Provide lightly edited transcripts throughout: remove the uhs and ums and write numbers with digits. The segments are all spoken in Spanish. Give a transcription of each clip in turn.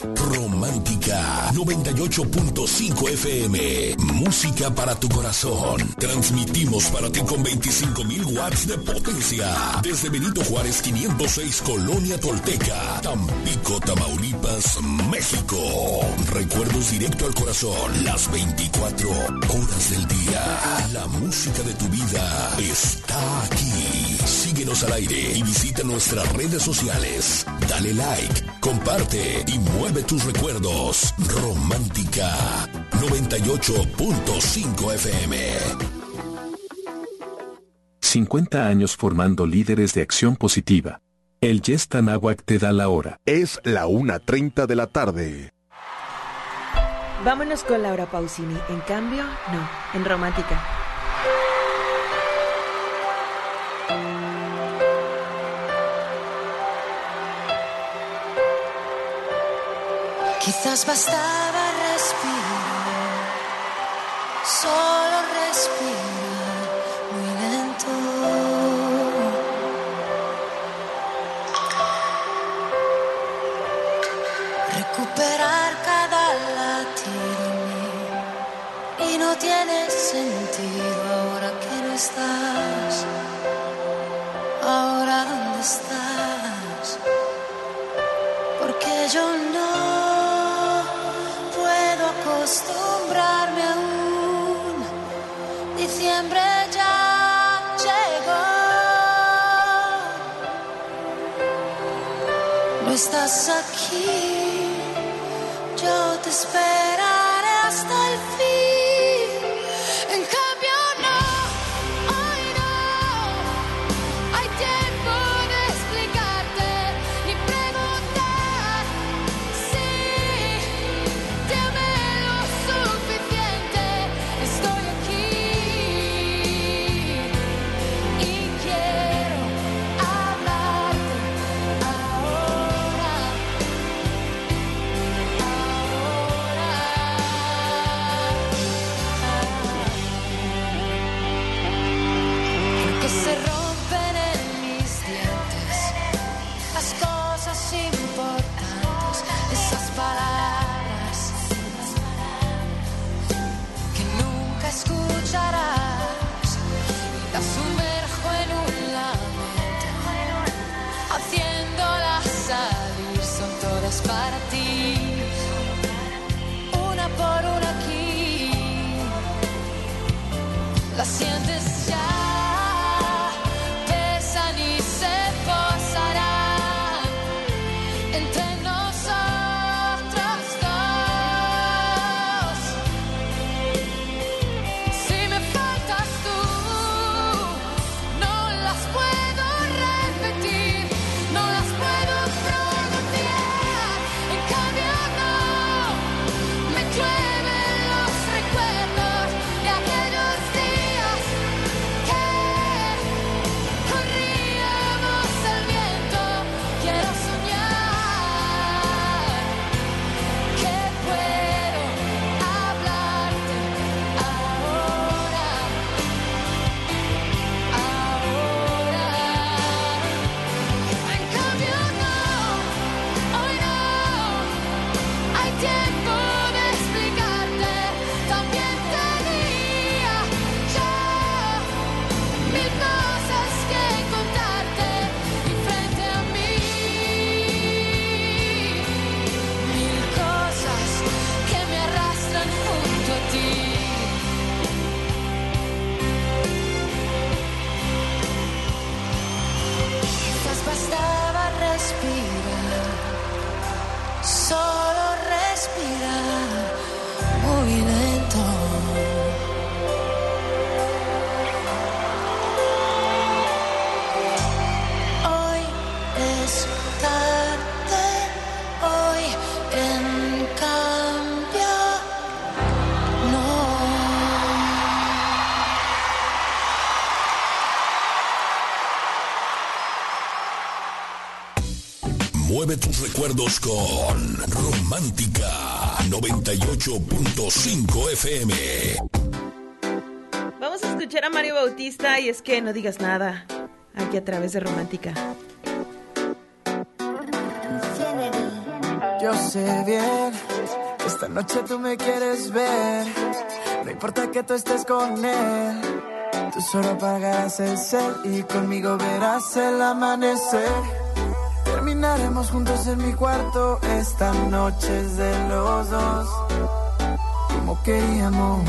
Romántica 98.5 FM. Música para tu corazón. Transmitimos para ti con 25,000 watts de potencia. Desde Benito Juárez 506, Colonia Tolteca, Tampico, Tamaulipas, México. Recuerdos directo al corazón. Las 24 horas del día. La música de tu vida está aquí. Síguenos al aire y visita nuestras redes sociales. Dale like, comparte y mueve tus recuerdos. Romántica 98.5 FM. 50 años formando líderes de acción positiva. El Yes Tanahuac te da la hora. Es la 1:30 de la tarde. Vámonos con Laura Pausini. En cambio, no, en Romántica. Quizás bastaba respirar, solo respirar muy lento. Recuperar cada latido en mí. Y no tiene sentido ahora que no estás. Ahora ¿dónde estás? Porque yo no acostumbrarme aún. Diciembre ya llegó. No estás aquí. Yo te esperaré hasta el fin. En cambio no, hoy no. Hay tiempo de explicarte ni preguntar si te amé lo suficiente. Estoy aquí y quiero hablarte ahora. Porque se rompen en mis dientes las cosas importantes, esas palabras que nunca escucharás. Las sumerjo en un lamento, haciéndolas salir, son todas para ti, una por una aquí. Las sientes ya, pesan y se posarán entre nosotros dos. Si me faltas tú, no las puedo repetir, no las puedo pronunciar. En cambio no, me llueven los recuerdos de aquellos días que corríamos el viento. Quiero soñar que puedo hablarte ahora, ahora. En cambio no, hoy no. Hay tiempo de explicarte, también tenía yo mil cosas que contarte y frente a mí, mil cosas que me arrastran junto a ti. Quizás bastaba respirar, solo respirar muy lento. Hoy es tarde, hoy en cambio no. Mueve tus recuerdos con Romántica 98.5 FM. Vamos a escuchar a Mario Bautista y es que no digas nada. Aquí a través de Romántica. Yo sé bien que esta noche tú me quieres ver. No importa que tú estés con él, tú solo apagarás el cel y conmigo verás el amanecer. Terminaremos juntos en mi cuarto. Esta noche es de los dos. Como queríamos,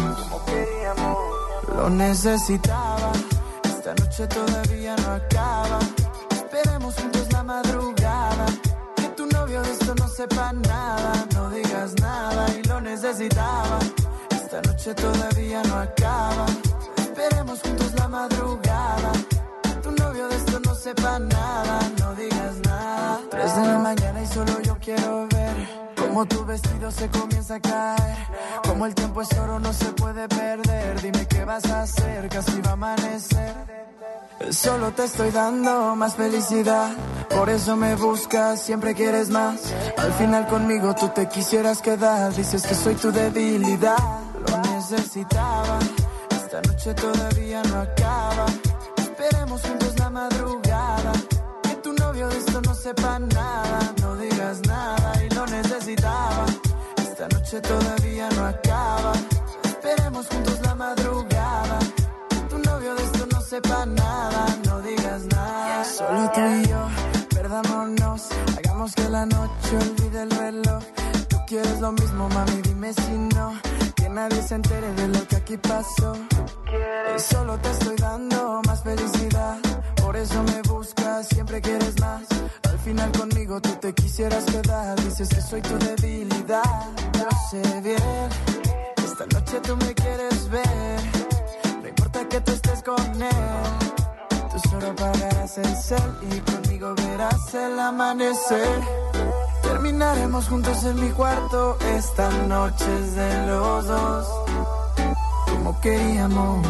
lo necesitaba. Esta noche todavía no acaba. Esperemos juntos la madrugada. Que tu novio de esto no sepa nada. No digas nada y lo necesitaba. Esta noche todavía no acaba. Esperemos juntos la madrugada. Que tu novio de esto no sepa nada. No digas nada. 3 de la mañana y solo yo quiero ver cómo tu vestido se comienza a caer. Como el tiempo es oro, no se puede perder. Dime qué vas a hacer, casi va a amanecer. Solo te estoy dando más felicidad. Por eso me buscas, siempre quieres más. Al final conmigo tú te quisieras quedar. Dices que soy tu debilidad. Lo necesitaba. Esta noche todavía no acaba. Esperemos juntos la madrugada. Que tu novio de esto no sepa nada. No digas nada y lo necesitaba. Esta noche todavía no acaba. Esperemos juntos la madrugada. Que tu novio de esto no sepa nada. No digas nada. Solo tú y yo, perdámonos. Hagamos que la noche olvide el reloj. Tú quieres lo mismo, mami, dime si no. Que nadie se entere de lo que aquí pasó. Solo te estoy dando más felicidad. Por eso me buscas, siempre quieres más. Al final conmigo tú te quisieras quedar. Dices que soy tu debilidad. Yo sé bien, esta noche tú me quieres ver. No importa que tú estés con él. Tú solo apagarás el cel y conmigo verás el amanecer. Terminaremos juntos en mi cuarto. Esta noche es de los dos. Como queríamos,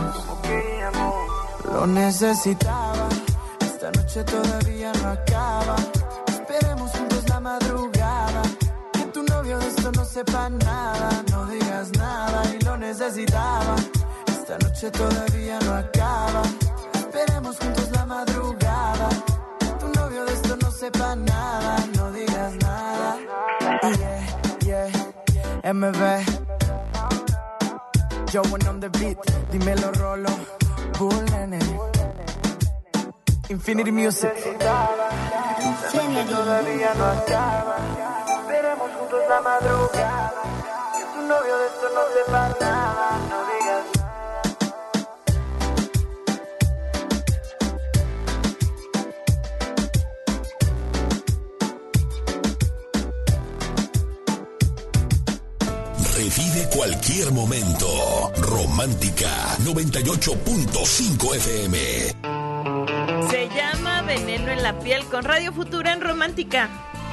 lo necesitaba. Esta noche todavía no acaba. Esperemos juntos la madrugada. Que tu novio de esto no sepa nada. No digas nada y lo necesitaba. Esta noche todavía no acaba. Esperemos juntos la madrugada. Que tu novio de esto no sepa nada. No digas nada. Yeah, MB Joe on the beat, dímelo Rolo, Bull Nene, Infinity Music. Todavía no acaba, veremos juntos la madrugada. Que tu novio de esto no sepa nada, no digas nada. Revive cualquier momento. Romántica 98.5 FM. Se llama Veneno en la piel con Radio Futura en Romántica.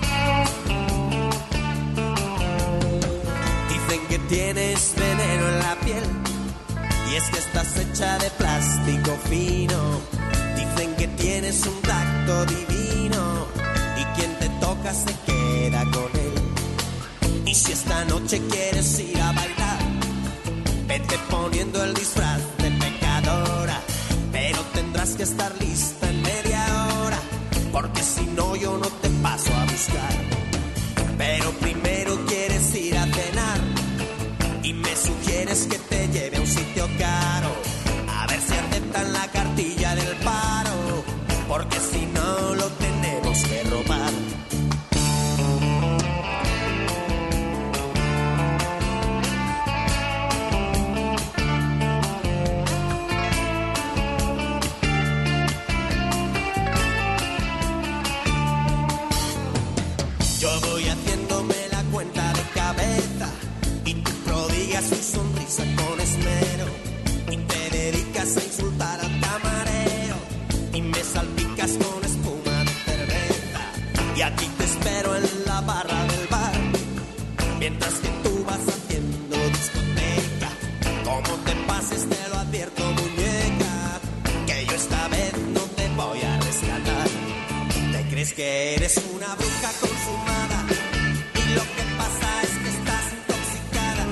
Dicen que tienes veneno en la piel y es que estás hecha de plástico fino. Dicen que tienes un tacto divino y quien te toca se queda con él. Y si esta noche quieres ir a bailar, vete poniendo el disfraz de pecadora, pero tendrás que estar lista en media hora, porque si no yo no te paso a buscar. Pero primero quieres ir a cenar y me sugieres que te lleve a un sitio caro, a ver si aceptan la cartilla del paro, porque si no lo tenemos que robar. Su sonrisa con esmero y te dedicas a insultar al camarero y me salpicas con espuma de cerveza y aquí te espero en la barra del bar mientras que tú vas haciendo discoteca. Como te pases te lo advierto, muñeca, que yo esta vez no te voy a rescatar. Te crees que eres una bruja consumada y lo que pasa es que estás intoxicada.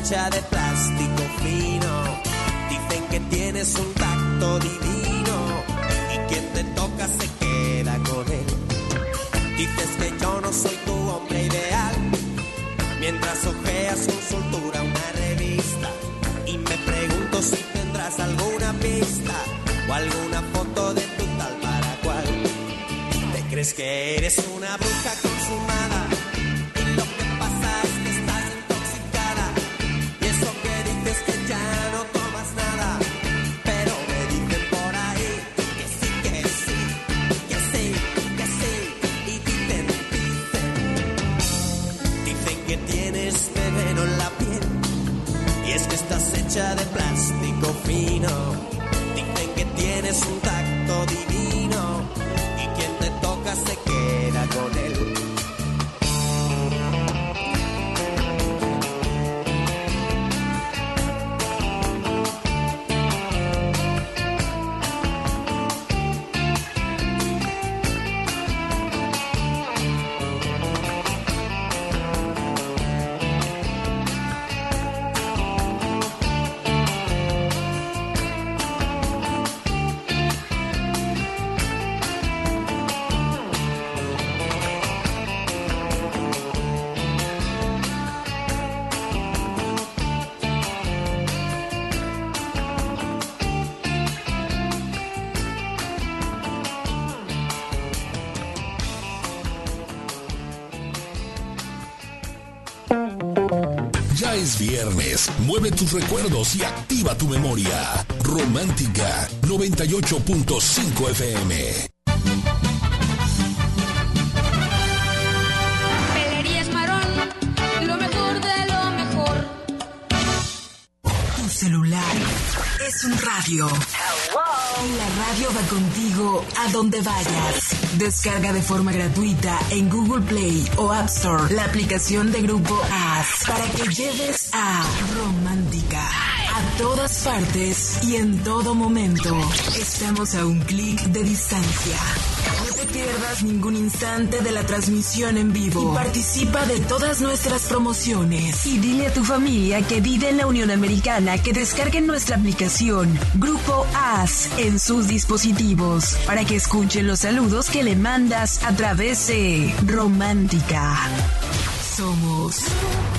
hecha de plástico fino. Dicen que tienes un tacto divino y quien te toca se queda con él. Dices que yo no soy tu hombre ideal mientras hojeas con soltura una revista y me pregunto si tendrás alguna pista o alguna foto de tu tal para cual. Te crees que eres una bruja consumada y lo que pasa es que estás intoxicada y eso que dices que ya no tomas nada, pero me dicen por ahí que sí, que sí, que sí, que sí y dicen que tienes veneno en la piel y es que estás hecha de plástico fino. Dicen que tienes un tacto divino y quien te toca se queda con él. Ya es viernes, mueve tus recuerdos y activa tu memoria. Romántica 98.5 FM. Pelerías Marón, lo mejor de lo mejor. Tu celular es un radio. Y la radio va contigo a donde vayas. Descarga de forma gratuita en Google Play o App Store la aplicación de Grupo AS para que lleves a Romántica a todas partes y en todo momento. Estamos a un clic de distancia. No te pierdas ningún instante de la transmisión en vivo y participa de todas nuestras promociones. Y dile a tu familia que vive en la Unión Americana que descarguen nuestra aplicación Grupo AS en sus dispositivos para que escuchen los saludos que le mandas a través de Romántica. Somos